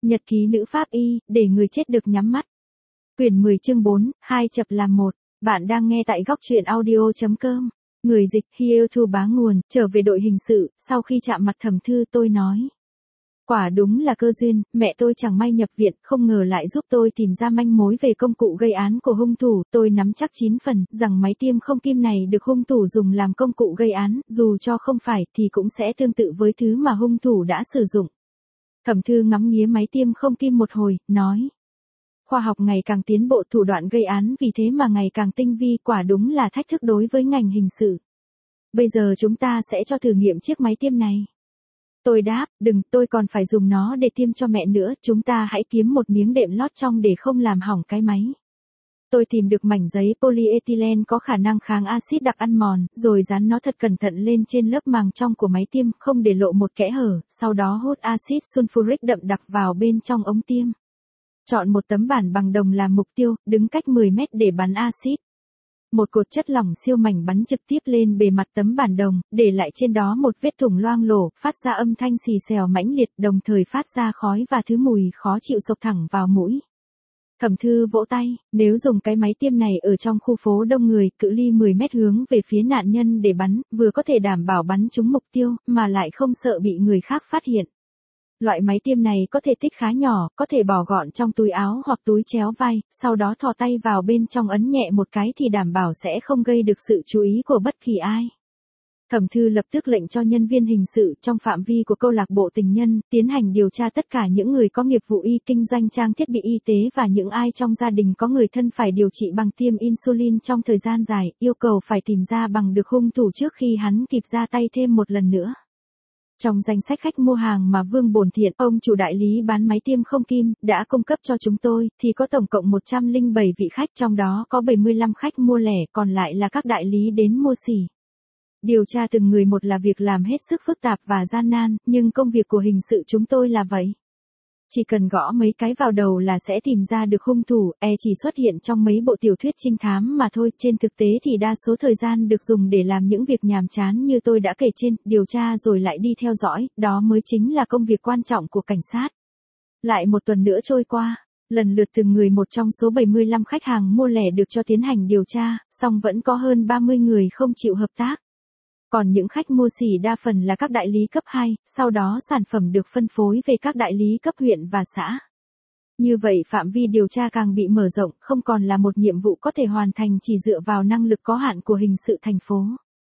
Nhật ký nữ pháp y, để người chết được nhắm mắt. Quyển 10 chương 4, 2 chập làm 1. Bạn đang nghe tại góc truyện audio.com. Người dịch Hiêu Thu Bá nguồn, trở về đội hình sự, sau khi chạm mặt Thẩm Thư tôi nói. Quả đúng là cơ duyên, mẹ tôi chẳng may nhập viện, không ngờ lại giúp tôi tìm ra manh mối về công cụ gây án của hung thủ. Tôi nắm chắc 9 phần, rằng máy tiêm không kim này được hung thủ dùng làm công cụ gây án, dù cho không phải thì cũng sẽ tương tự với thứ mà hung thủ đã sử dụng. Thẩm Thư ngắm nghía máy tiêm không kim một hồi, nói. Khoa học ngày càng tiến bộ, thủ đoạn gây án vì thế mà ngày càng tinh vi, quả đúng là thách thức đối với ngành hình sự. Bây giờ chúng ta sẽ cho thử nghiệm chiếc máy tiêm này. Tôi đáp, đừng, tôi còn phải dùng nó để tiêm cho mẹ nữa, chúng ta hãy kiếm một miếng đệm lót trong để không làm hỏng cái máy. Tôi tìm được mảnh giấy polyethylene có khả năng kháng axit đặc ăn mòn, rồi dán nó thật cẩn thận lên trên lớp màng trong của máy tiêm, không để lộ một kẽ hở, sau đó hút axit sulfuric đậm đặc vào bên trong ống tiêm. Chọn một tấm bản bằng đồng làm mục tiêu, đứng cách 10 mét để bắn axit. Một cột chất lỏng siêu mảnh bắn trực tiếp lên bề mặt tấm bản đồng, để lại trên đó một vết thủng loang lổ, phát ra âm thanh xì xèo mãnh liệt, đồng thời phát ra khói và thứ mùi khó chịu xộc thẳng vào mũi. Thẩm Thư vỗ tay, nếu dùng cái máy tiêm này ở trong khu phố đông người, cự ly 10 mét hướng về phía nạn nhân để bắn, vừa có thể đảm bảo bắn trúng mục tiêu, mà lại không sợ bị người khác phát hiện. Loại máy tiêm này có thể tích khá nhỏ, có thể bỏ gọn trong túi áo hoặc túi chéo vai, sau đó thò tay vào bên trong ấn nhẹ một cái thì đảm bảo sẽ không gây được sự chú ý của bất kỳ ai. Thẩm Thư lập tức lệnh cho nhân viên hình sự trong phạm vi của câu lạc bộ tình nhân, tiến hành điều tra tất cả những người có nghiệp vụ y kinh doanh trang thiết bị y tế và những ai trong gia đình có người thân phải điều trị bằng tiêm insulin trong thời gian dài, yêu cầu phải tìm ra bằng được hung thủ trước khi hắn kịp ra tay thêm một lần nữa. Trong danh sách khách mua hàng mà Vương Bổn Thiện, ông chủ đại lý bán máy tiêm không kim, đã cung cấp cho chúng tôi, thì có tổng cộng 107 vị khách, trong đó có 75 khách mua lẻ, còn lại là các đại lý đến mua xỉ. Điều tra từng người một là việc làm hết sức phức tạp và gian nan, nhưng công việc của hình sự chúng tôi là vậy. Chỉ cần gõ mấy cái vào đầu là sẽ tìm ra được hung thủ, chỉ xuất hiện trong mấy bộ tiểu thuyết trinh thám mà thôi, trên thực tế thì đa số thời gian được dùng để làm những việc nhàm chán như tôi đã kể trên, điều tra rồi lại đi theo dõi, đó mới chính là công việc quan trọng của cảnh sát. Lại một tuần nữa trôi qua, lần lượt từng người một trong số 75 khách hàng mua lẻ được cho tiến hành điều tra, song vẫn có hơn 30 người không chịu hợp tác. Còn những khách mua xỉ đa phần là các đại lý cấp 2, sau đó sản phẩm được phân phối về các đại lý cấp huyện và xã. Như vậy phạm vi điều tra càng bị mở rộng, không còn là một nhiệm vụ có thể hoàn thành chỉ dựa vào năng lực có hạn của hình sự thành phố.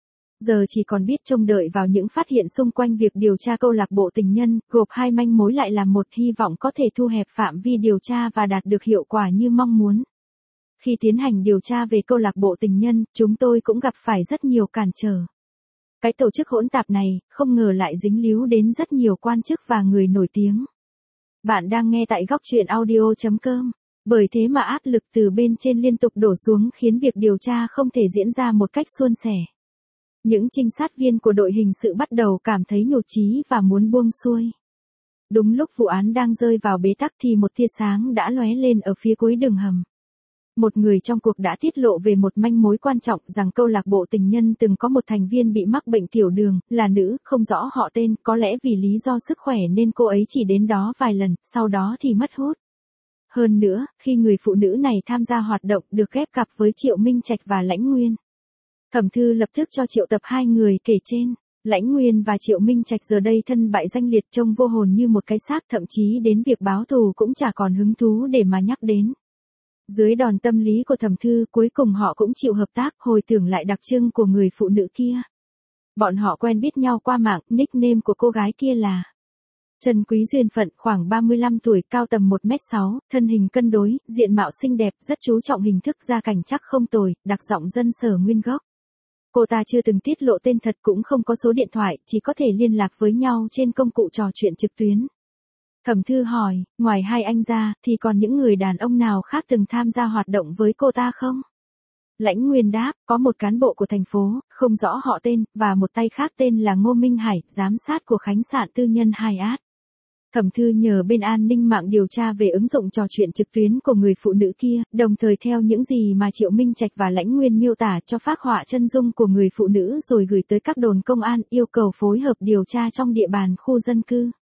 Giờ chỉ còn biết trông đợi vào những phát hiện xung quanh việc điều tra câu lạc bộ tình nhân, gộp hai manh mối lại làm một, hy vọng có thể thu hẹp phạm vi điều tra và đạt được hiệu quả như mong muốn. Khi tiến hành điều tra về câu lạc bộ tình nhân, chúng tôi cũng gặp phải rất nhiều cản trở. Cái tổ chức hỗn tạp này, không ngờ lại dính líu đến rất nhiều quan chức và người nổi tiếng. Bạn đang nghe tại góc truyện audio.com. Bởi thế mà áp lực từ bên trên liên tục đổ xuống khiến việc điều tra không thể diễn ra một cách suôn sẻ. Những trinh sát viên của đội hình sự bắt đầu cảm thấy nhụt chí và muốn buông xuôi. Đúng lúc vụ án đang rơi vào bế tắc thì một tia sáng đã lóe lên ở phía cuối đường hầm. Một người trong cuộc đã tiết lộ về một manh mối quan trọng rằng câu lạc bộ tình nhân từng có một thành viên bị mắc bệnh tiểu đường, là nữ, không rõ họ tên, có lẽ vì lý do sức khỏe nên cô ấy chỉ đến đó vài lần, sau đó thì mất hút. Hơn nữa, khi người phụ nữ này tham gia hoạt động được ghép cặp với Triệu Minh Trạch và Lãnh Nguyên. Thẩm Thư lập tức cho triệu tập hai người kể trên. Lãnh Nguyên và Triệu Minh Trạch giờ đây thân bại danh liệt, trông vô hồn như một cái xác, thậm chí đến việc báo thù cũng chả còn hứng thú để mà nhắc đến. Dưới đòn tâm lý của Thẩm Thư, cuối cùng họ cũng chịu hợp tác, hồi tưởng lại đặc trưng của người phụ nữ kia. Bọn họ quen biết nhau qua mạng, nickname của cô gái kia là Trần Quý Duyên Phận, khoảng 35 tuổi, cao tầm 1m6, thân hình cân đối, diện mạo xinh đẹp, rất chú trọng hình thức, gia cảnh chắc không tồi, đặc giọng dân Sở nguyên gốc. Cô ta chưa từng tiết lộ tên thật, cũng không có số điện thoại, chỉ có thể liên lạc với nhau trên công cụ trò chuyện trực tuyến. Thẩm Thư hỏi, ngoài hai anh ra, thì còn những người đàn ông nào khác từng tham gia hoạt động với cô ta không? Lãnh Nguyên đáp, có một cán bộ của thành phố, không rõ họ tên, và một tay khác tên là Ngô Minh Hải, giám sát của khách sạn tư nhân Hyatt. Thẩm Thư nhờ bên an ninh mạng điều tra về ứng dụng trò chuyện trực tuyến của người phụ nữ kia, đồng thời theo những gì mà Triệu Minh Trạch và Lãnh Nguyên miêu tả cho phác họa chân dung của người phụ nữ rồi gửi tới các đồn công an, yêu cầu phối hợp điều tra trong địa bàn khu dân cư.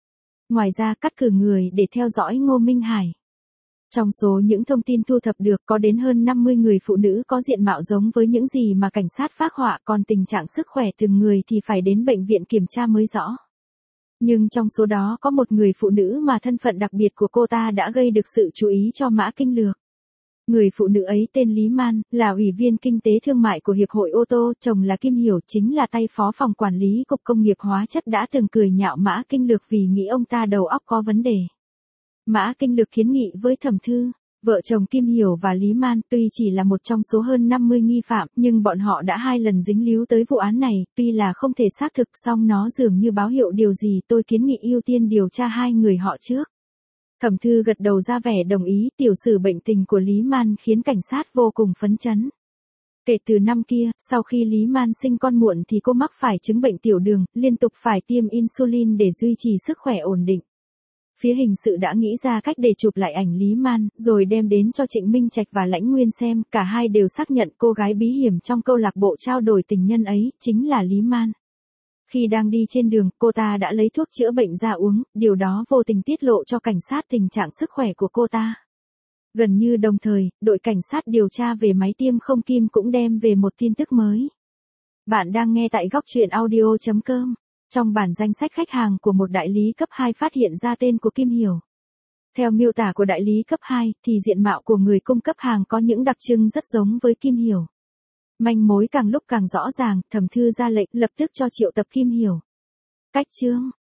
Ngoài ra cắt cử người để theo dõi Ngô Minh Hải. Trong số những thông tin thu thập được có đến hơn 50 người phụ nữ có diện mạo giống với những gì mà cảnh sát phác họa, còn tình trạng sức khỏe từng người thì phải đến bệnh viện kiểm tra mới rõ. Nhưng trong số đó có một người phụ nữ mà thân phận đặc biệt của cô ta đã gây được sự chú ý cho Mã Kinh Lược. Người phụ nữ ấy tên Lý Man, là ủy viên kinh tế thương mại của Hiệp hội ô tô, chồng là Kim Hiểu chính là tay phó phòng quản lý Cục Công nghiệp Hóa chất đã từng cười nhạo Mã Kinh Lược vì nghĩ ông ta đầu óc có vấn đề. Mã Kinh Lược kiến nghị với thẩm thư, vợ chồng Kim Hiểu và Lý Man tuy chỉ là một trong số hơn 50 nghi phạm, nhưng bọn họ đã 2 lần dính líu tới vụ án này, tuy là không thể xác thực song nó dường như báo hiệu điều gì, tôi kiến nghị ưu tiên điều tra 2 người họ trước. Thẩm thư gật đầu ra vẻ đồng ý, tiểu sử bệnh tình của Lý Man khiến cảnh sát vô cùng phấn chấn. Kể từ năm kia, sau khi Lý Man sinh con muộn thì cô mắc phải chứng bệnh tiểu đường, liên tục phải tiêm insulin để duy trì sức khỏe ổn định. Phía hình sự đã nghĩ ra cách để chụp lại ảnh Lý Man, rồi đem đến cho Trịnh Minh Trạch và Lãnh Nguyên xem, cả hai đều xác nhận cô gái bí hiểm trong câu lạc bộ trao đổi tình nhân ấy, chính là Lý Man. Khi đang đi trên đường, cô ta đã lấy thuốc chữa bệnh ra uống, điều đó vô tình tiết lộ cho cảnh sát tình trạng sức khỏe của cô ta. Gần như đồng thời, đội cảnh sát điều tra về máy tiêm không kim cũng đem về một tin tức mới. Bạn đang nghe tại góc truyện audio.com. Trong bản danh sách khách hàng của một đại lý cấp 2 phát hiện ra tên của Kim Hiểu. Theo miêu tả của đại lý cấp 2, thì diện mạo của người cung cấp hàng có những đặc trưng rất giống với Kim Hiểu. Manh mối càng lúc càng rõ ràng, thẩm thư ra lệnh lập tức cho triệu tập Kim Hiểu. Cách chương